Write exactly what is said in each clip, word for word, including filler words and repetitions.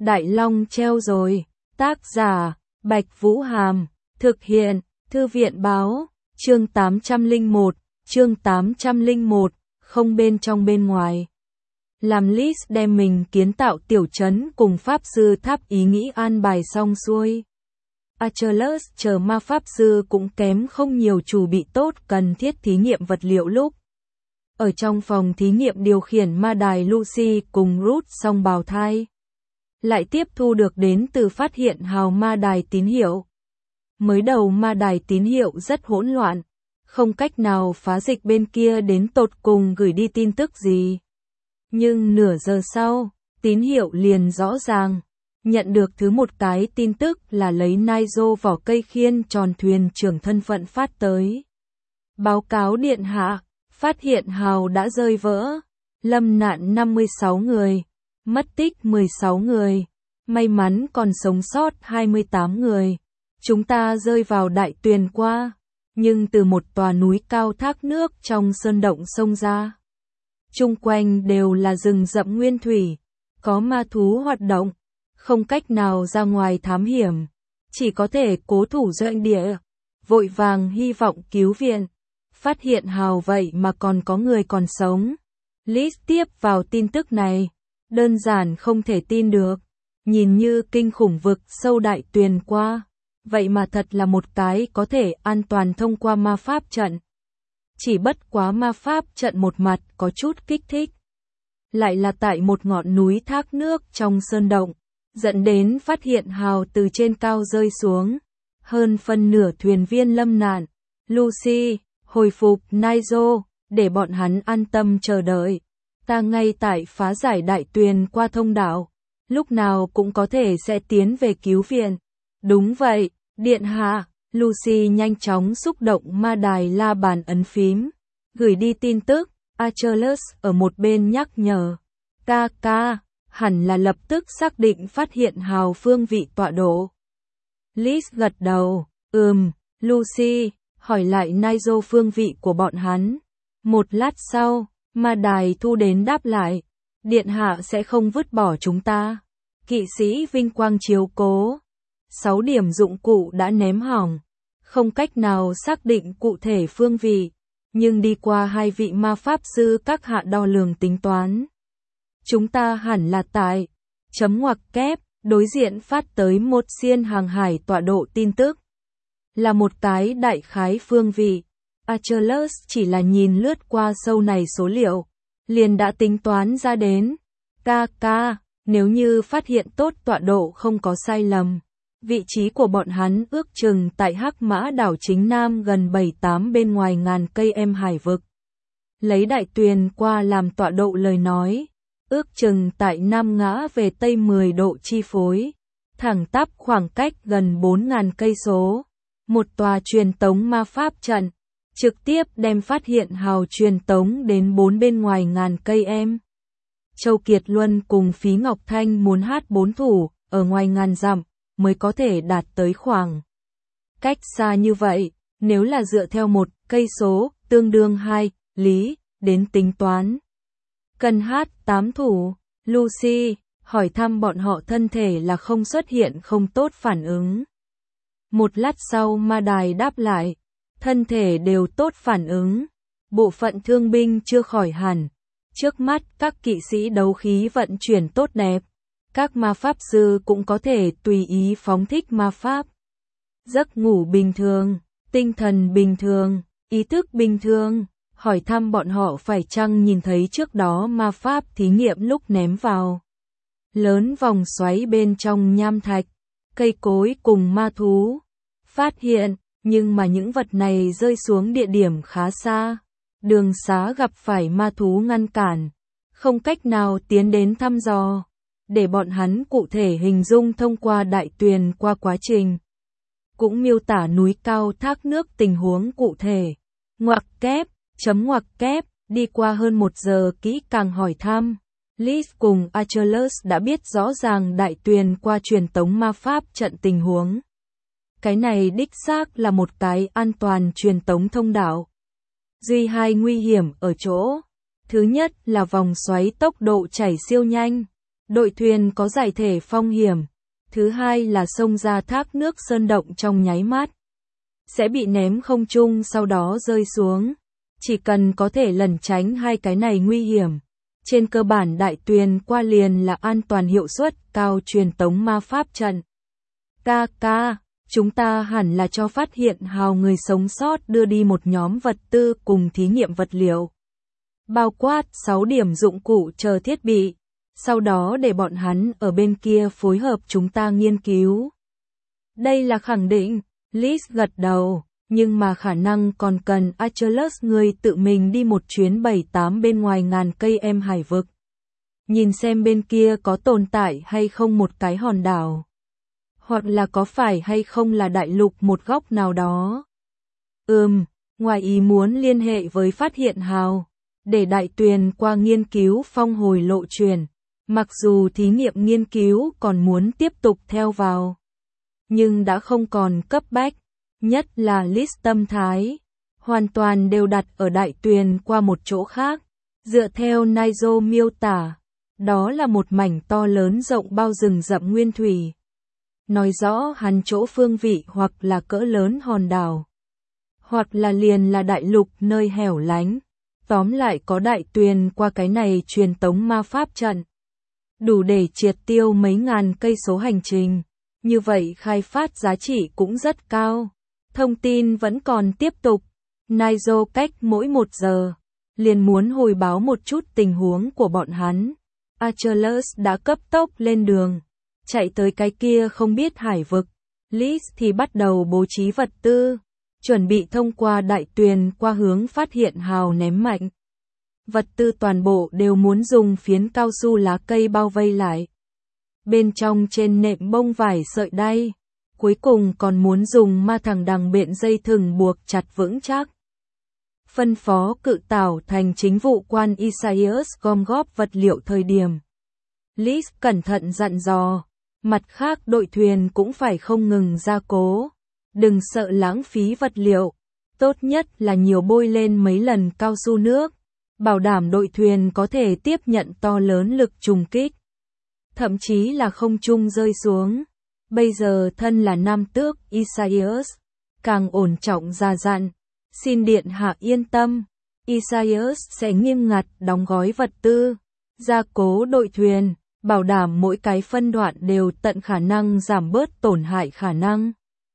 Đại Long treo rồi. Tác giả, Bạch Vũ Hàm. Thực hiện, Thư viện Báo. Chương tám trăm lẻ một, chương tám trăm lẻ một, không bên trong bên ngoài. Làm list đem mình kiến tạo tiểu trấn cùng Pháp Sư Tháp ý nghĩ an bài xong xuôi. Achilles chờ ma Pháp Sư cũng kém không nhiều chuẩn bị tốt cần thiết thí nghiệm vật liệu lúc. Ở trong phòng thí nghiệm điều khiển ma đài Lucy cùng Ruth song bào thai. Lại tiếp thu được đến từ phát hiện hào ma đài tín hiệu. Mới đầu ma đài tín hiệu rất hỗn loạn, không cách nào phá dịch bên kia đến tột cùng gửi đi tin tức gì. Nhưng nửa giờ sau, tín hiệu liền rõ ràng. Nhận được thứ một cái tin tức là lấy Nigel vỏ cây khiên tròn thuyền trưởng thân phận phát tới. Báo cáo điện hạ, phát hiện hào đã rơi vỡ. Lâm nạn năm mươi sáu người, mất tích mười sáu người, may mắn còn sống sót hai mươi tám người. Chúng ta rơi vào đại tuyền qua, nhưng từ một tòa núi cao thác nước trong sơn động sông ra. Chung quanh đều là rừng rậm nguyên thủy, có ma thú hoạt động, không cách nào ra ngoài thám hiểm, chỉ có thể cố thủ doanh địa, vội vàng hy vọng cứu viện. Phát hiện hào vậy mà còn có người còn sống. List tiếp vào tin tức này, đơn giản không thể tin được, nhìn như kinh khủng vực sâu đại tuyền qua. Vậy mà thật là một cái có thể an toàn thông qua ma pháp trận. Chỉ bất quá ma pháp trận một mặt có chút kích thích. Lại là tại một ngọn núi thác nước trong sơn động, dẫn đến phát hiện hào từ trên cao rơi xuống. Hơn phân nửa thuyền viên lâm nạn. Lucy, hồi phục Nigel, để bọn hắn an tâm chờ đợi. Ta ngay tại phá giải đại tuyền qua thông đạo, lúc nào cũng có thể sẽ tiến về cứu viện. Đúng vậy, điện hạ. Lucy nhanh chóng xúc động ma đài la bàn ấn phím, gửi đi tin tức. Achilles ở một bên nhắc nhở. Ca ca, hẳn là lập tức xác định phát hiện hào phương vị tọa độ. Liz gật đầu, ừm. Lucy hỏi lại Nigel phương vị của bọn hắn. Một lát sau, ma đài thu đến đáp lại. Điện hạ sẽ không vứt bỏ chúng ta. Kỵ sĩ vinh quang chiếu cố. Sáu điểm dụng cụ đã ném hỏng, không cách nào xác định cụ thể phương vị, nhưng đi qua hai vị ma pháp sư các hạ đo lường tính toán. Chúng ta hẳn là tại chấm ngoặc kép, đối diện phát tới một xiên hàng hải tọa độ tin tức. Là một cái đại khái phương vị. Achilles chỉ là nhìn lướt qua sâu này số liệu, liền đã tính toán ra đến. Ca ca, nếu như phát hiện tốt tọa độ không có sai lầm. Vị trí của bọn hắn ước chừng tại Hắc Mã đảo chính nam gần bảy tám bên ngoài ngàn cây em hải vực. Lấy đại tuyền qua làm tọa độ lời nói, ước chừng tại nam ngã về tây mười độ chi phối, thẳng tắp khoảng cách gần bốn ngàn cây số. Một tòa truyền tống ma pháp trận, trực tiếp đem phát hiện hào truyền tống đến bốn bên ngoài ngàn cây em. Châu Kiệt Luân cùng Phí Ngọc Thanh muốn hát bốn thủ, ở ngoài ngàn dặm, mới có thể đạt tới khoảng cách xa như vậy. Nếu là dựa theo một cây số, tương đương hai lý, đến tính toán. Cần hát tám thủ. Lucy hỏi thăm bọn họ thân thể là không xuất hiện không tốt phản ứng. Một lát sau ma đài đáp lại, thân thể đều tốt phản ứng. Bộ phận thương binh chưa khỏi hẳn. Trước mắt các kỵ sĩ đấu khí vận chuyển tốt đẹp. Các ma pháp sư cũng có thể tùy ý phóng thích ma pháp. Giấc ngủ bình thường, tinh thần bình thường, ý thức bình thường. Hỏi thăm bọn họ phải chăng nhìn thấy trước đó ma pháp thí nghiệm lúc ném vào lớn vòng xoáy bên trong nham thạch, cây cối cùng ma thú. Phát hiện, nhưng mà những vật này rơi xuống địa điểm khá xa. Đường xá gặp phải ma thú ngăn cản, không cách nào tiến đến thăm dò. Để bọn hắn cụ thể hình dung thông qua đại tuyền qua quá trình. Cũng miêu tả núi cao thác nước tình huống cụ thể. Ngoặc kép, chấm ngoặc kép, đi qua hơn một giờ kỹ càng hỏi thăm. Liz cùng Achilles đã biết rõ ràng đại tuyền qua truyền tống ma pháp trận tình huống. Cái này đích xác là một cái an toàn truyền tống thông đạo. Duy hai nguy hiểm ở chỗ. Thứ nhất là vòng xoáy tốc độ chảy siêu nhanh. Đội thuyền có giải thể phong hiểm. Thứ hai là xông ra thác nước sơn động trong nháy mắt. Sẽ bị ném không trung sau đó rơi xuống. Chỉ cần có thể lẩn tránh hai cái này nguy hiểm. Trên cơ bản đại tuyền qua liền là an toàn hiệu suất cao truyền tống ma pháp trận. Ca ca, chúng ta hẳn là cho phát hiện hào người sống sót đưa đi một nhóm vật tư cùng thí nghiệm vật liệu. Bao quát sáu điểm dụng cụ chờ thiết bị. Sau đó để bọn hắn ở bên kia phối hợp chúng ta nghiên cứu. Đây là khẳng định, Liz gật đầu, nhưng mà khả năng còn cần Achilles người tự mình đi một chuyến bảy tám bên ngoài ngàn cây em hải vực. Nhìn xem bên kia có tồn tại hay không một cái hòn đảo. Hoặc là có phải hay không là đại lục một góc nào đó. Ừm, ngoài ý muốn liên hệ với phát hiện hào, để đại tuyền qua nghiên cứu phong hồi lộ truyền. Mặc dù thí nghiệm nghiên cứu còn muốn tiếp tục theo vào, nhưng đã không còn cấp bách, nhất là Liz tâm thái, hoàn toàn đều đặt ở đại tuyền qua một chỗ khác. Dựa theo Nigel miêu tả, đó là một mảnh to lớn rộng bao rừng rậm nguyên thủy. Nói rõ hắn chỗ phương vị hoặc là cỡ lớn hòn đảo, hoặc là liền là đại lục nơi hẻo lánh. Tóm lại có đại tuyền qua cái này truyền tống ma pháp trận. Đủ để triệt tiêu mấy ngàn cây số hành trình. Như vậy khai phát giá trị cũng rất cao. Thông tin vẫn còn tiếp tục. Nigel cách mỗi một giờ. Liền muốn hồi báo một chút tình huống của bọn hắn. Achilles đã cấp tốc lên đường. Chạy tới cái kia không biết hải vực. Liz thì bắt đầu bố trí vật tư. Chuẩn bị thông qua đại tuyền qua hướng phát hiện hào ném mạnh. Vật tư toàn bộ đều muốn dùng phiến cao su lá cây bao vây lại. Bên trong trên nệm bông vải sợi đay. Cuối cùng còn muốn dùng ma thằng đằng bện dây thừng buộc chặt vững chắc. Phân phó cự tảo thành chính vụ quan Isaias gom góp vật liệu thời điểm. Liz cẩn thận dặn dò. Mặt khác đội thuyền cũng phải không ngừng gia cố. Đừng sợ lãng phí vật liệu. Tốt nhất là nhiều bôi lên mấy lần cao su nước. Bảo đảm đội thuyền có thể tiếp nhận to lớn lực trùng kích. Thậm chí là không trung rơi xuống. Bây giờ thân là nam tước Isaias. Càng ổn trọng già dặn. Xin điện hạ yên tâm. Isaias sẽ nghiêm ngặt đóng gói vật tư. Gia cố đội thuyền. Bảo đảm mỗi cái phân đoạn đều tận khả năng giảm bớt tổn hại khả năng.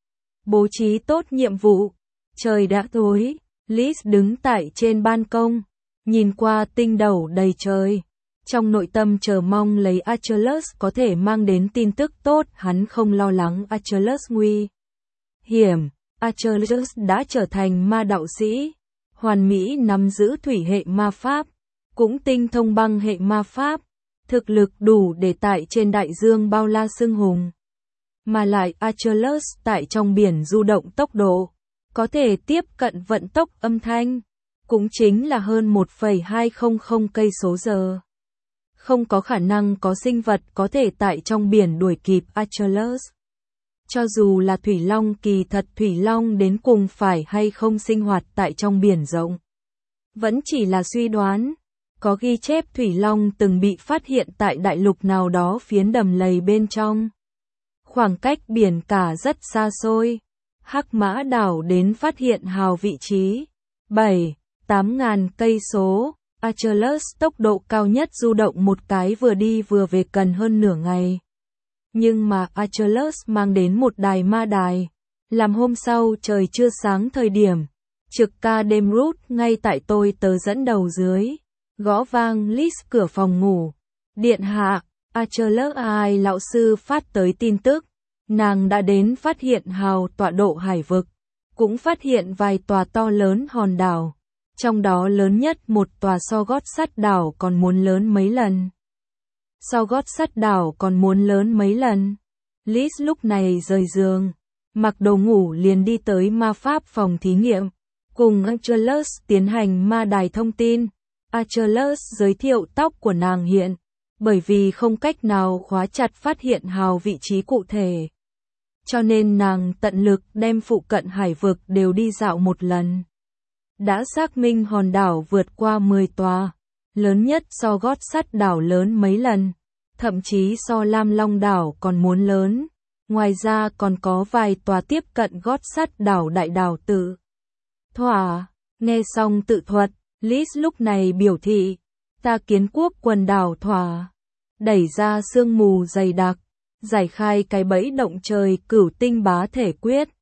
Bố trí tốt nhiệm vụ. Trời đã tối. Liz đứng tại trên ban công. Nhìn qua tinh đầu đầy trời. Trong nội tâm chờ mong lấy Achilles có thể mang đến tin tức tốt. Hắn không lo lắng Achilles nguy hiểm. Achilles đã trở thành ma đạo sĩ. Hoàn mỹ nắm giữ thủy hệ ma pháp. Cũng tinh thông băng hệ ma pháp. Thực lực đủ để tại trên đại dương bao la xưng hùng. Mà lại Achilles tại trong biển du động tốc độ. Có thể tiếp cận vận tốc âm thanh. Cũng chính là hơn một phẩy hai không không cây số giờ. Không có khả năng có sinh vật có thể tại trong biển đuổi kịp Achilles. Cho dù là Thủy Long kỳ thật Thủy Long đến cùng phải hay không sinh hoạt tại trong biển rộng. Vẫn chỉ là suy đoán. Có ghi chép Thủy Long từng bị phát hiện tại đại lục nào đó phiến đầm lầy bên trong. Khoảng cách biển cả rất xa xôi. Hắc Mã đảo đến phát hiện hào vị trí. bảy, tám ngàn cây số. Achilles tốc độ cao nhất du động một cái vừa đi vừa về cần hơn nửa ngày. Nhưng mà Achilles mang đến một đài ma đài. Làm hôm sau trời chưa sáng thời điểm. Trực ca đêm rút ngay tại tôi tớ dẫn đầu dưới. Gõ vang Liz cửa phòng ngủ. Điện hạ, Achilles ai lão sư phát tới tin tức. Nàng đã đến phát hiện hào tọa độ hải vực. Cũng phát hiện vài tòa to lớn hòn đảo. Trong đó lớn nhất một tòa so gót sắt đảo còn muốn lớn mấy lần. So gót sắt đảo còn muốn lớn mấy lần. Liz lúc này rời giường. Mặc đồ ngủ liền đi tới ma pháp phòng thí nghiệm. Cùng Achilles tiến hành ma đài thông tin. Achilles giới thiệu tóc của nàng hiện. Bởi vì không cách nào khóa chặt phát hiện hào vị trí cụ thể. Cho nên nàng tận lực đem phụ cận hải vực đều đi dạo một lần. Đã xác minh hòn đảo vượt qua mười tòa. Lớn nhất so gót sắt đảo lớn mấy lần. thậm chí so Lam Long đảo còn muốn lớn. Ngoài ra còn có vài tòa tiếp cận gót sắt đảo đại đảo Tự Thỏa. Nghe xong tự thuật, Liz lúc này biểu thị, ta kiến quốc quần đảo Thỏa. Đẩy ra sương mù dày đặc, giải khai cái bẫy động trời cửu tinh bá thể quyết.